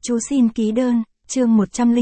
Chú xin ký đơn, chương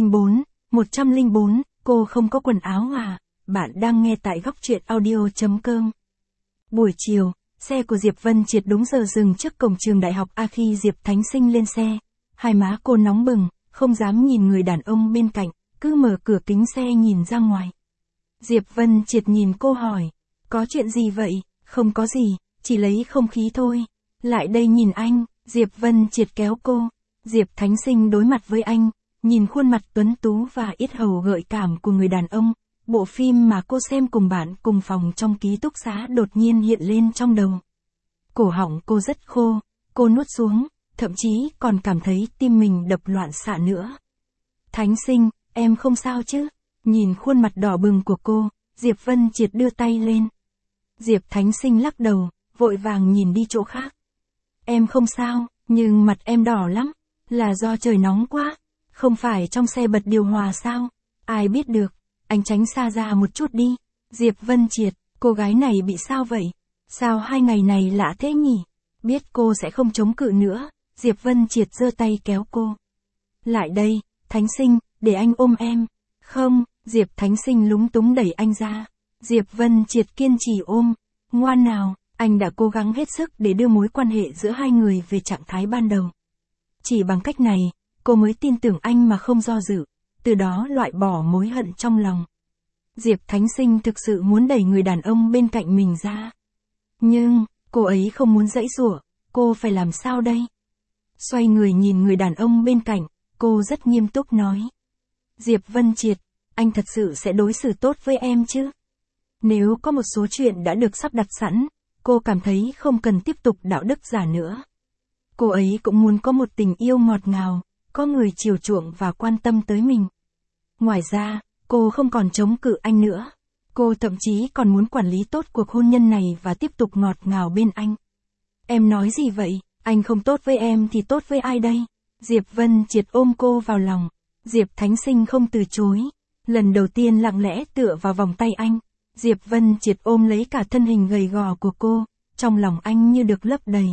104, cô không có quần áo à? Bạn đang nghe tại góc truyện audio.com. Buổi chiều, xe của Diệp Vân Triệt đúng giờ dừng trước cổng trường đại học A. Khi Diệp Thánh Sinh lên xe, hai má cô nóng bừng, không dám nhìn người đàn ông bên cạnh, cứ mở cửa kính xe nhìn ra ngoài. Diệp Vân Triệt nhìn cô hỏi, có chuyện gì vậy? Không có gì, chỉ lấy không khí thôi. Lại đây nhìn anh. Diệp Vân Triệt kéo cô. Diệp Thánh Sinh đối mặt với anh, nhìn khuôn mặt tuấn tú và yết hầu gợi cảm của người đàn ông. Bộ phim mà cô xem cùng bạn cùng phòng trong ký túc xá đột nhiên hiện lên trong đầu. Cổ họng cô rất khô, cô nuốt xuống, thậm chí còn cảm thấy tim mình đập loạn xạ nữa. Thánh Sinh, em không sao chứ? Nhìn khuôn mặt đỏ bừng của cô, Diệp Vân Triệt đưa tay lên. Diệp Thánh Sinh lắc đầu, vội vàng nhìn đi chỗ khác. Em không sao, nhưng mặt em đỏ lắm, là do trời nóng quá, không phải trong xe bật điều hòa sao? Ai biết được, anh tránh xa ra một chút đi. Diệp Vân Triệt, cô gái này bị sao vậy? Sao 2 ngày này lạ thế nhỉ? Biết cô sẽ không chống cự nữa, Diệp Vân Triệt giơ tay kéo cô. Lại đây, Thánh Sinh, để anh ôm em. Không, Diệp Thánh Sinh lúng túng đẩy anh ra. Diệp Vân Triệt kiên trì ôm. Ngoan nào, anh đã cố gắng hết sức để đưa mối quan hệ giữa hai người về trạng thái ban đầu. Chỉ bằng cách này, cô mới tin tưởng anh mà không do dự, từ đó loại bỏ mối hận trong lòng. Diệp Thánh Sinh thực sự muốn đẩy người đàn ông bên cạnh mình ra. Nhưng, cô ấy không muốn giãy giụa, cô phải làm sao đây? Xoay người nhìn người đàn ông bên cạnh, cô rất nghiêm túc nói. Diệp Vân Triệt, anh thật sự sẽ đối xử tốt với em chứ? Nếu có một số chuyện đã được sắp đặt sẵn, cô cảm thấy không cần tiếp tục đạo đức giả nữa. Cô ấy cũng muốn có một tình yêu ngọt ngào, có người chiều chuộng và quan tâm tới mình. Ngoài ra, cô không còn chống cự anh nữa. Cô thậm chí còn muốn quản lý tốt cuộc hôn nhân này và tiếp tục ngọt ngào bên anh. Em nói gì vậy? Anh không tốt với em thì tốt với ai đây? Diệp Vân Triệt ôm cô vào lòng. Diệp Thánh Sinh không từ chối. Lần đầu tiên lặng lẽ tựa vào vòng tay anh. Diệp Vân Triệt ôm lấy cả thân hình gầy gò của cô, trong lòng anh như được lấp đầy.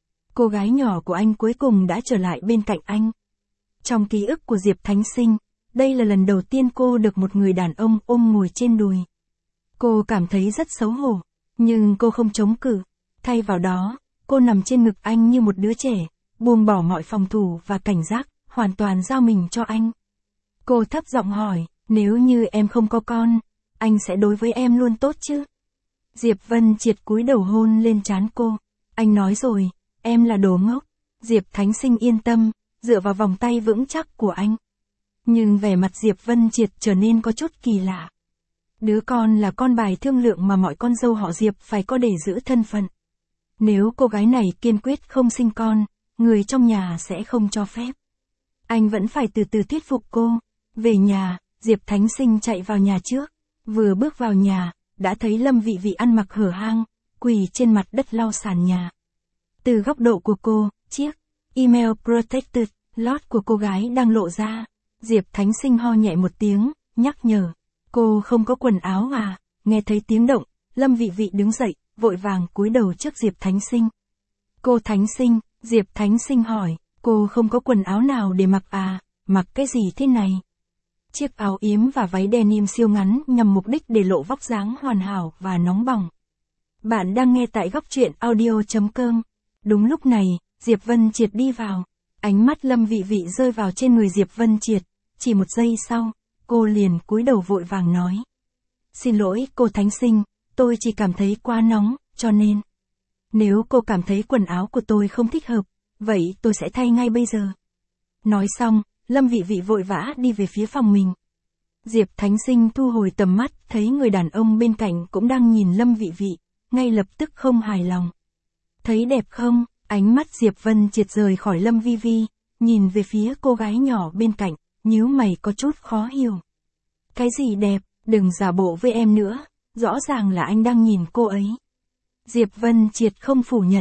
Cô gái nhỏ của anh cuối cùng đã trở lại bên cạnh anh. Trong ký ức của Diệp Thánh Sinh, đây là lần đầu tiên cô được một người đàn ông ôm ngồi trên đùi. Cô cảm thấy rất xấu hổ, nhưng cô không chống cự. Thay vào đó, cô nằm trên ngực anh như một đứa trẻ, buông bỏ mọi phòng thủ và cảnh giác, hoàn toàn giao mình cho anh. Cô thấp giọng hỏi, nếu như em không có con, anh sẽ đối với em luôn tốt chứ? Diệp Vân Triệt cúi đầu hôn lên trán cô. Anh nói rồi, em là đồ ngốc. Diệp Thánh Sinh yên tâm, dựa vào vòng tay vững chắc của anh. Nhưng vẻ mặt Diệp Vân Triệt trở nên có chút kỳ lạ. Đứa con là con bài thương lượng mà mọi con dâu họ Diệp phải có để giữ thân phận. Nếu cô gái này kiên quyết không sinh con, người trong nhà sẽ không cho phép. Anh vẫn phải từ từ thuyết phục cô. Về nhà, Diệp Thánh Sinh chạy vào nhà trước. Vừa bước vào nhà, đã thấy Lâm Vị Vị ăn mặc hở hang, quỳ trên mặt đất lau sàn nhà. Từ góc độ của cô, chiếc email protected lot của cô gái đang lộ ra. Diệp Thánh Sinh ho nhẹ một tiếng, nhắc nhở. Cô không có quần áo à? Nghe thấy tiếng động, Lâm Vị Vị đứng dậy, vội vàng cúi đầu trước Diệp Thánh Sinh. Cô Thánh Sinh, Diệp Thánh Sinh hỏi, cô không có quần áo nào để mặc à? Mặc cái gì thế này? Chiếc áo yếm và váy denim siêu ngắn nhằm mục đích để lộ vóc dáng hoàn hảo và nóng bỏng. Bạn đang nghe tại góc truyện audio.com. Đúng lúc này, Diệp Vân Triệt đi vào. Ánh mắt Lâm Vị Vị rơi vào trên người Diệp Vân Triệt. Chỉ một giây sau, cô liền cúi đầu vội vàng nói. Xin lỗi cô Thánh Sinh, tôi chỉ cảm thấy quá nóng, cho nên. Nếu cô cảm thấy quần áo của tôi không thích hợp, vậy tôi sẽ thay ngay bây giờ. Nói xong, Lâm Vị Vị vội vã đi về phía phòng mình. Diệp Thánh Sinh thu hồi tầm mắt, thấy người đàn ông bên cạnh cũng đang nhìn Lâm Vị Vị, ngay lập tức không hài lòng. Thấy đẹp không? Ánh mắt Diệp Vân Triệt rời khỏi Lâm Vi Vi, nhìn về phía cô gái nhỏ bên cạnh, nhíu mày có chút khó hiểu. Cái gì đẹp, đừng giả bộ với em nữa, rõ ràng là anh đang nhìn cô ấy. Diệp Vân Triệt không phủ nhận,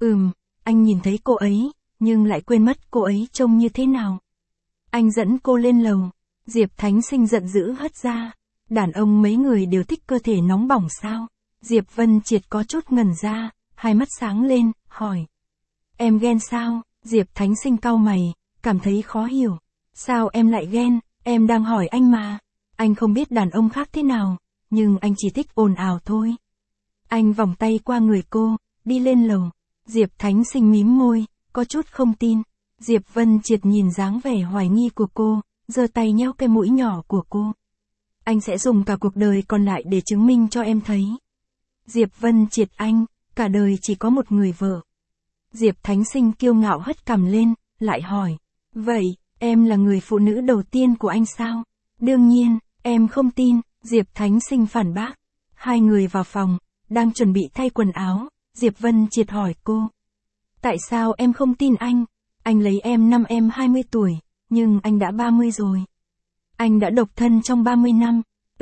anh nhìn thấy cô ấy, nhưng lại quên mất cô ấy trông như thế nào. Anh dẫn cô lên lầu, Diệp Thánh Sinh giận dữ hất ra. Đàn ông mấy người đều thích cơ thể nóng bỏng sao? Diệp Vân Triệt có chút ngẩn ra, hai mắt sáng lên, hỏi. Em ghen sao? Diệp Thánh Sinh cau mày, cảm thấy khó hiểu. Sao em lại ghen, em đang hỏi anh mà. Anh không biết đàn ông khác thế nào, nhưng anh chỉ thích ồn ào thôi. Anh vòng tay qua người cô, đi lên lầu. Diệp Thánh Sinh mím môi, có chút không tin. Diệp Vân Triệt nhìn dáng vẻ hoài nghi của cô, giơ tay nhéo cái mũi nhỏ của cô. Anh sẽ dùng cả cuộc đời còn lại để chứng minh cho em thấy. Diệp Vân Triệt anh, cả đời chỉ có một người vợ. Diệp Thánh Sinh kiêu ngạo hất cằm lên, lại hỏi. Vậy, em là người phụ nữ đầu tiên của anh sao? Đương nhiên, em không tin, Diệp Thánh Sinh phản bác. Hai người vào phòng, đang chuẩn bị thay quần áo, Diệp Vân Triệt hỏi cô. Tại sao em không tin anh? Anh lấy em năm em 20 tuổi, nhưng anh đã 30 rồi. Anh đã độc thân trong 30 năm.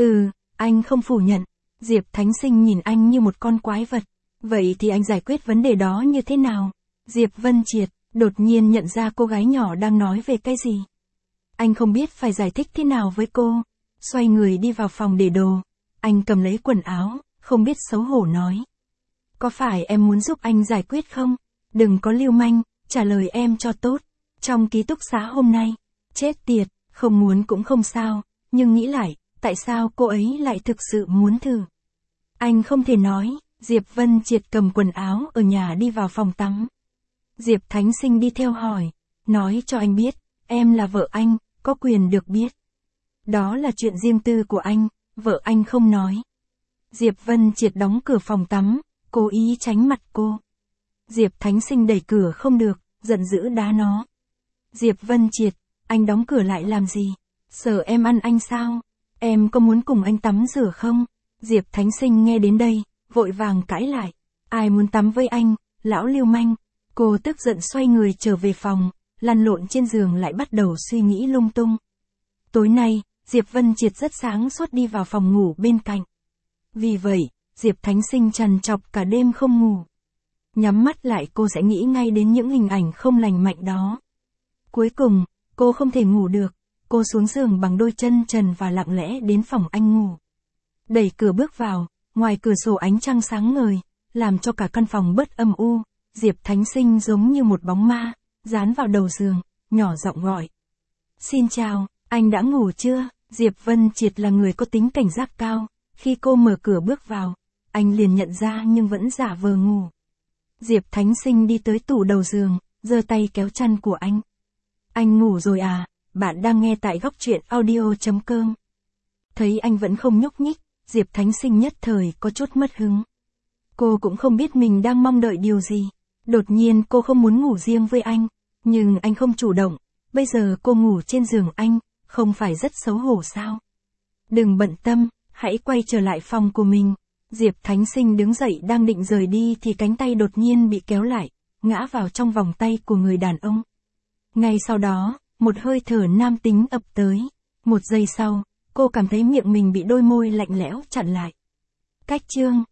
Anh không phủ nhận. Diệp Thánh Sinh nhìn anh như một con quái vật. Vậy thì anh giải quyết vấn đề đó như thế nào? Diệp Vân Triệt, đột nhiên nhận ra cô gái nhỏ đang nói về cái gì. Anh không biết phải giải thích thế nào với cô. Xoay người đi vào phòng để đồ. Anh cầm lấy quần áo, không biết xấu hổ nói. Có phải em muốn giúp anh giải quyết không? Đừng có lưu manh, trả lời em cho tốt. Trong ký túc xá hôm nay, chết tiệt, không muốn cũng không sao, nhưng nghĩ lại, tại sao cô ấy lại thực sự muốn thử? Anh không thể nói, Diệp Vân Triệt cầm quần áo ở nhà đi vào phòng tắm. Diệp Thánh Sinh đi theo hỏi, nói cho anh biết, em là vợ anh, có quyền được biết. Đó là chuyện riêng tư của anh, vợ anh không nói. Diệp Vân Triệt đóng cửa phòng tắm, cố ý tránh mặt cô. Diệp Thánh Sinh đẩy cửa không được, giận dữ đá nó. Diệp Vân Triệt, anh đóng cửa lại làm gì? Sợ em ăn anh sao? Em có muốn cùng anh tắm rửa không? Diệp Thánh Sinh nghe đến đây, vội vàng cãi lại. Ai muốn tắm với anh, lão lưu manh. Cô tức giận xoay người trở về phòng, lăn lộn trên giường lại bắt đầu suy nghĩ lung tung. Tối nay, Diệp Vân Triệt rất sáng suốt đi vào phòng ngủ bên cạnh. Vì vậy, Diệp Thánh Sinh trằn trọc cả đêm không ngủ. Nhắm mắt lại cô sẽ nghĩ ngay đến những hình ảnh không lành mạnh đó. Cuối cùng, cô không thể ngủ được, cô xuống giường bằng đôi chân trần và lặng lẽ đến phòng anh ngủ. Đẩy cửa bước vào, ngoài cửa sổ ánh trăng sáng ngời, làm cho cả căn phòng bớt âm u. Diệp Thánh Sinh giống như một bóng ma, dán vào đầu giường, nhỏ giọng gọi. Xin chào, anh đã ngủ chưa? Diệp Vân Triệt là người có tính cảnh giác cao, khi cô mở cửa bước vào, anh liền nhận ra nhưng vẫn giả vờ ngủ. Diệp Thánh Sinh đi tới tủ đầu giường, giơ tay kéo chăn của anh. Anh ngủ rồi à? Bạn đang nghe tại góc truyện audio.com. Thấy anh vẫn không nhúc nhích, Diệp Thánh Sinh nhất thời có chút mất hứng. Cô cũng không biết mình đang mong đợi điều gì. Đột nhiên cô không muốn ngủ riêng với anh, nhưng anh không chủ động. Bây giờ cô ngủ trên giường anh, không phải rất xấu hổ sao? Đừng bận tâm, hãy quay trở lại phòng của mình. Diệp Thánh Sinh đứng dậy đang định rời đi thì cánh tay đột nhiên bị kéo lại, ngã vào trong vòng tay của người đàn ông. Ngay sau đó, một hơi thở nam tính ập tới. Một giây sau, cô cảm thấy miệng mình bị đôi môi lạnh lẽo chặn lại. Cách chương